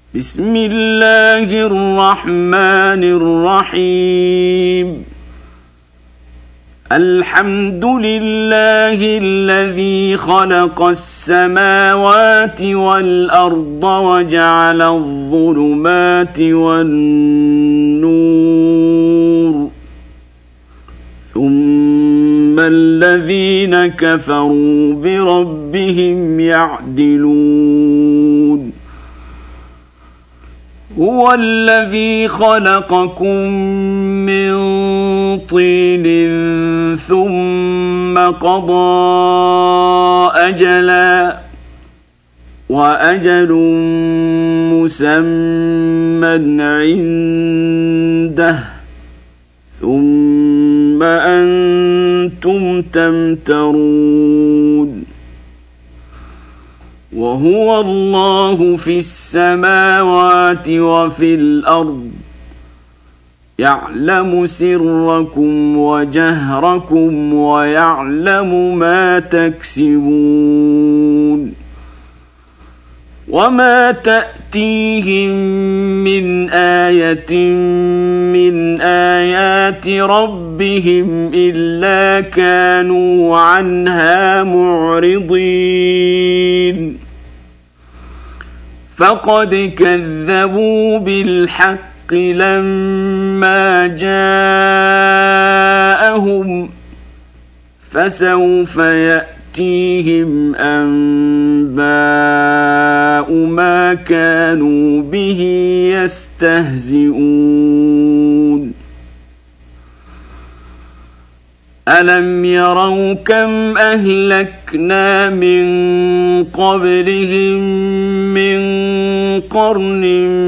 بسم الله الرحمن الرحيم الحمد لله الذي خلق السماوات والأرض وجعل الظلمات والنور ثم الذين كفروا بربهم يعدلون هو الذي خلقكم من طين ثم قضى أجلا وأجل مسمى عنده ثم أنتم تمترون وهو الله في السماوات وفي الأرض يعلم سركم وجهركم ويعلم ما تكسبون وما تأتيهم من آية من آيات ربهم إلا كانوا عنها معرضين فقد كذبوا بالحق لما جاءهم فسوف يأتيهم أنباء ما كانوا به يستهزئون ألم يروا كم أهلكنا من قبلهم من قرن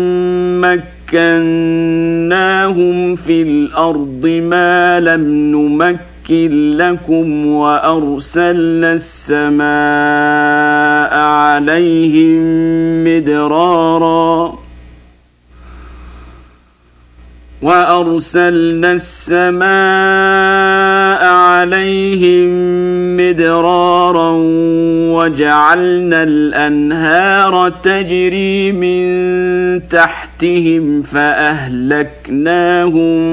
مكناهم في الأرض ما لم نمكن لكم وأرسلنا السماء عليهم مدرارا وجعلنا الأنهار تجري من تحتهم فأهلكناهم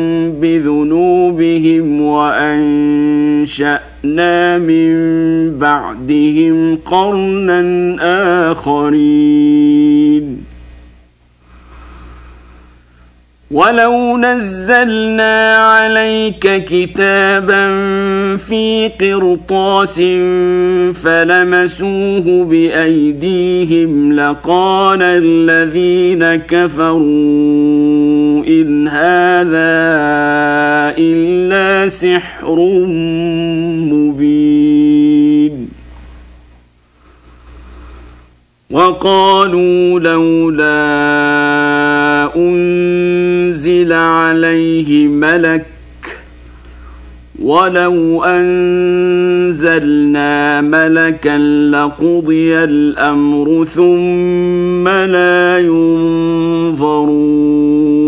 بذنوبهم وأنشأنا من بعدهم قرنا آخرين ولو نزلنا عليك كتابا في قرطاس فلمسوه بأيديهم لقال الذين كفروا إن هذا إلا سحر مبين وقالوا لولا أنزل عليه ملك ولو أنزلنا ملكا لقضي الأمر ثم لا ينظرون